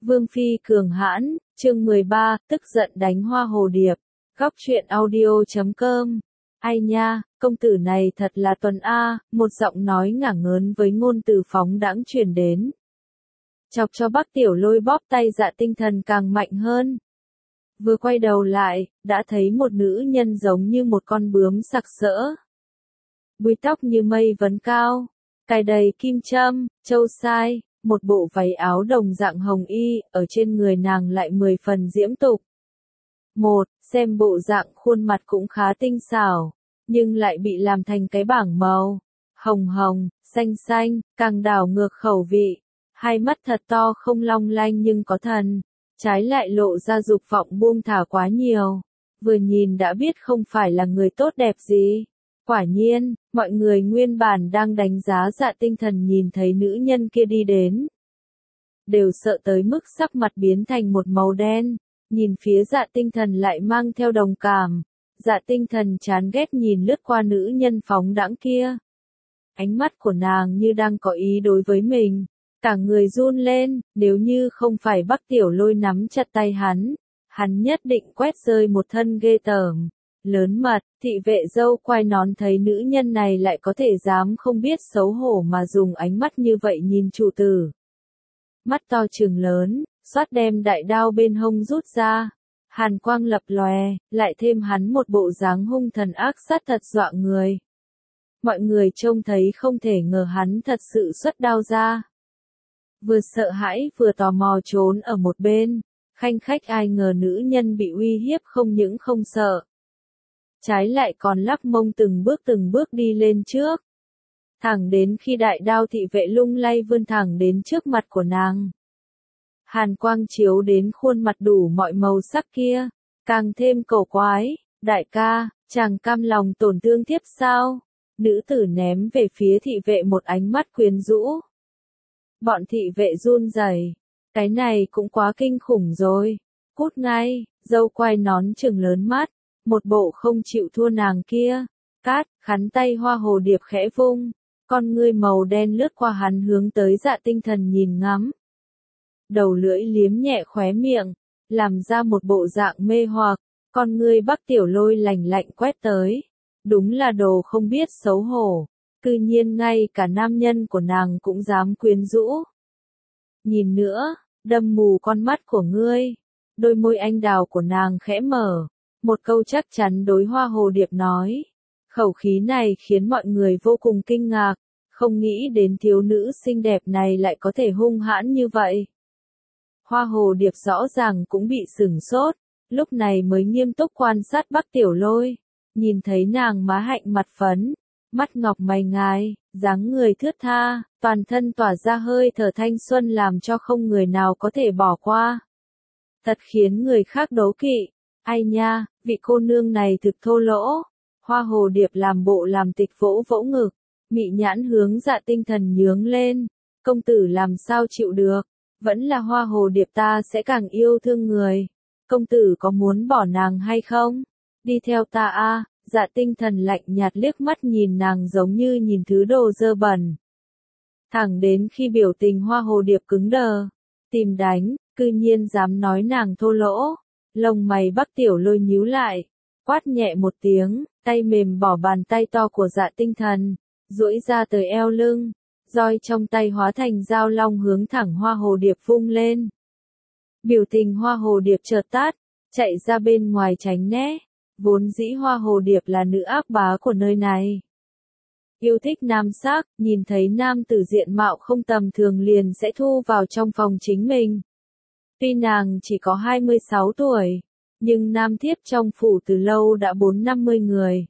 Vương phi cường hãn, chương 13, tức giận đánh hoa hồ điệp. Góc truyện audio.com. Ai nha, công tử này thật là tuần A, một giọng nói ngả ngớn với ngôn từ phóng đãng truyền đến. Chọc cho Bắc Tiểu Lôi bóp tay Dạ Tinh Thần càng mạnh hơn. Vừa quay đầu lại, đã thấy một nữ nhân giống như một con bướm sặc sỡ. Búi tóc như mây vấn cao, cài đầy kim châm, châu sai, một bộ váy áo đồng dạng hồng y, ở trên người nàng lại 10 phần diễm tục. Xem bộ dạng khuôn mặt cũng khá tinh xảo, nhưng lại bị làm thành cái bảng màu. Hồng hồng, xanh xanh, càng đảo ngược khẩu vị. Hai mắt thật to không long lanh nhưng có thần, trái lại lộ ra dục vọng buông thả quá nhiều. Vừa nhìn đã biết không phải là người tốt đẹp gì. Quả nhiên, mọi người nguyên bản đang đánh giá Dạ Tinh Thần nhìn thấy nữ nhân kia đi đến. Đều sợ tới mức sắc mặt biến thành một màu đen, nhìn phía Dạ Tinh Thần lại mang theo đồng cảm. Dạ Tinh Thần chán ghét nhìn lướt qua nữ nhân phóng đãng kia. Ánh mắt của nàng như đang có ý đối với mình. Cả người run lên, nếu như không phải Bắc Tiểu Lôi nắm chặt tay hắn nhất định quét rơi một thân ghê tởm. Lớn mật, thị vệ dâu quai nón thấy nữ nhân này lại có thể dám không biết xấu hổ mà dùng ánh mắt như vậy nhìn chủ tử. Mắt to trừng lớn, xoát đem đại đao bên hông rút ra. Hàn quang lập lòe, lại thêm hắn một bộ dáng hung thần ác sát thật dọa người. Mọi người trông thấy không thể ngờ hắn thật sự xuất đao ra. Vừa sợ hãi vừa tò mò trốn ở một bên, khanh khách ai ngờ nữ nhân bị uy hiếp không những không sợ. Trái lại còn lắc mông từng bước đi lên trước. Thẳng đến khi đại đao thị vệ lung lay vươn thẳng đến trước mặt của nàng. Hàn quang chiếu đến khuôn mặt đủ mọi màu sắc kia, càng thêm cổ quái. Đại ca, chàng cam lòng tổn thương tiếp sao? Nữ tử ném về phía thị vệ một ánh mắt quyến rũ. Bọn thị vệ run rẩy, cái này cũng quá kinh khủng rồi. Cút ngay, dâu quai nón trừng lớn mắt, một bộ không chịu thua nàng kia. Cát, khắn tay hoa hồ điệp khẽ vung, con ngươi màu đen lướt qua hắn hướng tới Dạ Tinh Thần nhìn ngắm. Đầu lưỡi liếm nhẹ khóe miệng, làm ra một bộ dạng mê hoặc, con ngươi Bắc Tiểu Lôi lạnh lạnh quét tới. Đúng là đồ không biết xấu hổ, cư nhiên ngay cả nam nhân của nàng cũng dám quyến rũ. Nhìn nữa, đâm mù con mắt của ngươi. Đôi môi anh đào của nàng khẽ mở, một câu chắc chắn đối hoa hồ điệp nói. Khẩu khí này khiến mọi người vô cùng kinh ngạc, không nghĩ đến thiếu nữ xinh đẹp này lại có thể hung hãn như vậy. Hoa hồ điệp rõ ràng cũng bị sửng sốt, lúc này mới nghiêm túc quan sát Bắc Tiểu Lôi, nhìn thấy nàng má hạnh mặt phấn, mắt ngọc mày ngài, dáng người thướt tha, toàn thân tỏa ra hơi thở thanh xuân làm cho không người nào có thể bỏ qua. Thật khiến người khác đố kỵ. Ai nha, vị cô nương này thực thô lỗ. Hoa hồ điệp làm bộ làm tịch vỗ vỗ ngực, mị nhãn hướng Dạ Tinh Thần nhướng lên. Công tử làm sao chịu được, vẫn là hoa hồ điệp ta sẽ càng yêu thương người. Công tử có muốn bỏ nàng hay không? Đi theo ta a. Dạ Tinh Thần lạnh nhạt liếc mắt nhìn nàng giống như nhìn thứ đồ dơ bẩn. Thẳng đến khi biểu tình hoa hồ điệp cứng đờ, tìm đánh, cư nhiên dám nói nàng thô lỗ. Lông mày Bắc Tiểu Lôi nhíu lại, quát nhẹ một tiếng, tay mềm bỏ bàn tay to của Dạ Tinh Thần, duỗi ra tới eo lưng, roi trong tay hóa thành dao long hướng thẳng hoa hồ điệp vung lên. Biểu tình hoa hồ điệp chợt tắt, chạy ra bên ngoài tránh né. Vốn dĩ hoa hồ điệp là nữ ác bá của nơi này. Yêu thích nam sắc, nhìn thấy nam tử diện mạo không tầm thường liền sẽ thu vào trong phòng chính mình. Tuy nàng chỉ có 26 tuổi, nhưng nam thiếp trong phủ từ lâu đã 450 người.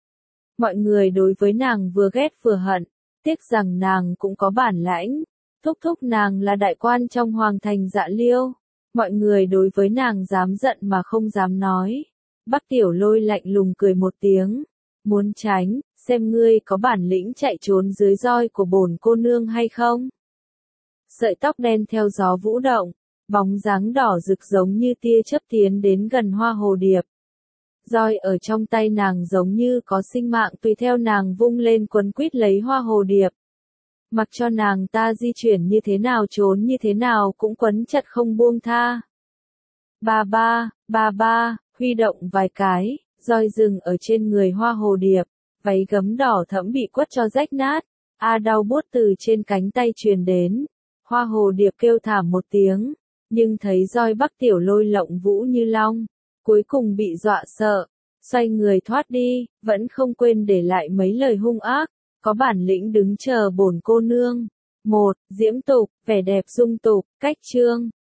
Mọi người đối với nàng vừa ghét vừa hận, tiếc rằng nàng cũng có bản lãnh, thúc nàng là đại quan trong hoàng thành Dạ Liêu. Mọi người đối với nàng dám giận mà không dám nói. Bắc Tiểu Lôi lạnh lùng cười một tiếng, muốn tránh, xem ngươi có bản lĩnh chạy trốn dưới roi của bổn cô nương hay không. Sợi tóc đen theo gió vũ động, bóng dáng đỏ rực giống như tia chớp tiến đến gần hoa hồ điệp. Roi ở trong tay nàng giống như có sinh mạng tùy theo nàng vung lên quấn quýt lấy hoa hồ điệp. Mặc cho nàng ta di chuyển như thế nào trốn như thế nào cũng quấn chặt không buông tha. Ba ba, huy động vài cái, roi rừng ở trên người hoa hồ điệp, váy gấm đỏ thẫm bị quất cho rách nát. Đau buốt từ trên cánh tay truyền đến. Hoa hồ điệp kêu thảm một tiếng, nhưng thấy roi Bắc Tiểu Lôi lộng vũ như long, cuối cùng bị dọa sợ, xoay người thoát đi, vẫn không quên để lại mấy lời hung ác, có bản lĩnh đứng chờ bổn cô nương. Diễm tục, vẻ đẹp dung tục, cách chương